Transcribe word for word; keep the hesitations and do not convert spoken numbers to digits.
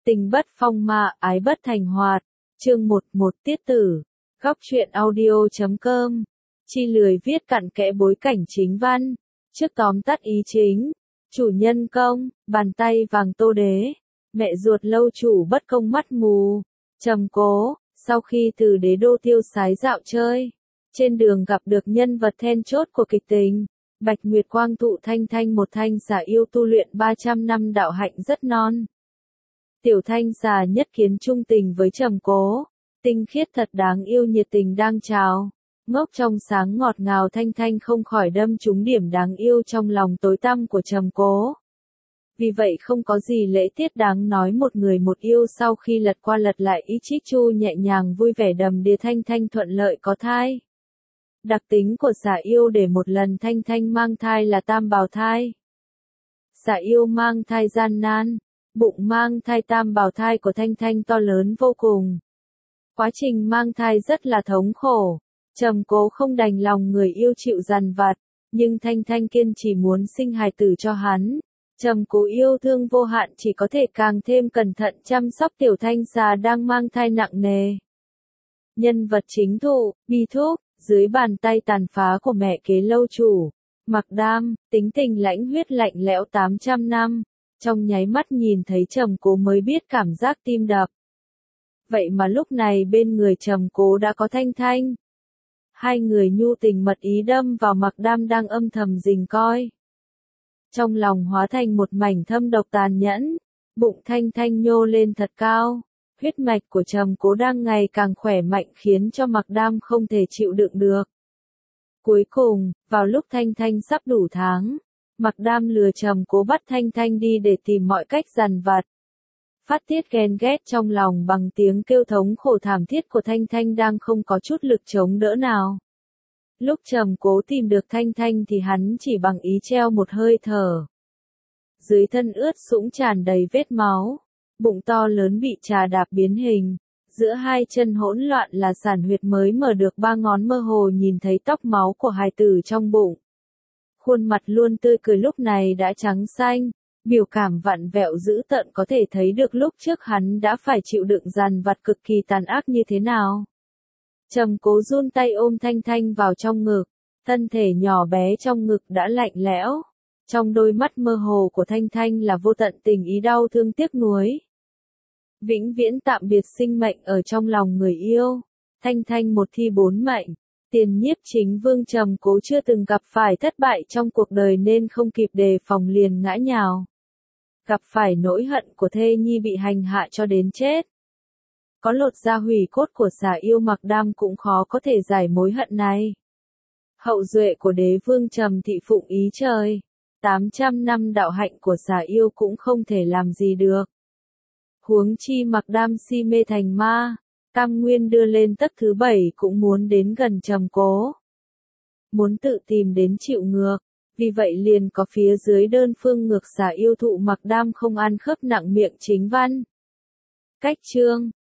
Tình bất phong ma, ái bất thành hoạt. Chương một một tiết tử. Góc truyện audio chấm com. Chi lười viết cặn kẽ bối cảnh chính văn. Trước tóm tắt ý chính. Chủ nhân công, bàn tay vàng Tô Đế. Mẹ ruột lâu chủ bất công mắt mù. Trầm Cố, sau khi từ đế đô tiêu sái dạo chơi. Trên đường gặp được nhân vật then chốt của kịch tình. Bạch Nguyệt Quang thụ Thanh Thanh một thanh xà yêu tu luyện ba trăm năm đạo hạnh rất non. Tiểu Thanh xà nhất kiến trung tình với Trầm Cố. Tinh khiết thật đáng yêu nhiệt tình đang trào. Ngốc trong sáng ngọt ngào Thanh Thanh không khỏi đâm trúng điểm đáng yêu trong lòng tối tăm của Trầm Cố. Vì vậy không có gì lễ tiết đáng nói một người một yêu sau khi lật qua lật lại ý chí chu nhẹ nhàng vui vẻ đầm đìa Thanh Thanh thuận lợi có thai. Đặc tính của xà yêu để một lần Thanh Thanh mang thai là tam bào thai. Xà yêu mang thai gian nan, bụng mang thai tam bào thai của Thanh Thanh to lớn vô cùng. Quá trình mang thai rất là thống khổ, Trầm Cố không đành lòng người yêu chịu dằn vặt, nhưng Thanh Thanh kiên trì muốn sinh hài tử cho hắn. Trầm Cố yêu thương vô hạn chỉ có thể càng thêm cẩn thận chăm sóc tiểu thanh xà đang mang thai nặng nề. Nhân vật chính thụ, Bi Thúc, dưới bàn tay tàn phá của mẹ kế lâu chủ, Mặc Đam, tính tình lãnh huyết lạnh lẽo tám trăm năm, trong nháy mắt nhìn thấy Trầm Cố mới biết cảm giác tim đập. Vậy mà lúc này bên người Trầm Cố đã có Thanh Thanh. Hai người nhu tình mật ý đâm vào Mặc Đam đang âm thầm rình coi. Trong lòng hóa thành một mảnh thâm độc tàn nhẫn, bụng Thanh Thanh nhô lên thật cao, huyết mạch của Trầm Cố đang ngày càng khỏe mạnh khiến cho Mặc Đam không thể chịu đựng được. Cuối cùng, vào lúc Thanh Thanh sắp đủ tháng, Mặc Đam lừa Trầm Cố bắt Thanh Thanh đi để tìm mọi cách dằn vặt. Phát tiết ghen ghét trong lòng bằng tiếng kêu thống khổ thảm thiết của Thanh Thanh đang không có chút lực chống đỡ nào. Lúc Trầm Cố tìm được Thanh Thanh thì hắn chỉ bằng ý treo một hơi thở. Dưới thân ướt sũng tràn đầy vết máu, bụng to lớn bị trà đạp biến hình, giữa hai chân hỗn loạn là sản huyệt mới mở được ba ngón mơ hồ nhìn thấy tóc máu của hài tử trong bụng. Khuôn mặt luôn tươi cười lúc này đã trắng xanh, biểu cảm vặn vẹo dữ tợn có thể thấy được lúc trước hắn đã phải chịu đựng dằn vặt cực kỳ tàn ác như thế nào. Trầm Cố run tay ôm Thanh Thanh vào trong ngực, thân thể nhỏ bé trong ngực đã lạnh lẽo, trong đôi mắt mơ hồ của Thanh Thanh là vô tận tình ý đau thương tiếc nuối. Vĩnh viễn tạm biệt sinh mệnh ở trong lòng người yêu, Thanh Thanh một thi bốn mệnh, tiền nhiếp chính vương Trầm Cố chưa từng gặp phải thất bại trong cuộc đời nên không kịp đề phòng liền ngã nhào. Gặp phải nỗi hận của thê nhi bị hành hạ cho đến chết. Có lột da hủy cốt của xà yêu Mặc Đam cũng khó có thể giải mối hận này. Hậu duệ của đế vương Trầm thị phụng ý trời, tám trăm năm đạo hạnh của xà yêu cũng không thể làm gì được. Huống chi Mặc Đam si mê thành ma, cam nguyên đưa lên tấc thứ bảy cũng muốn đến gần Trầm Cố. Muốn tự tìm đến chịu ngược, vì vậy liền có phía dưới đơn phương ngược xà yêu thụ Mặc Đam không ăn khớp nặng miệng chính văn. Cách chương,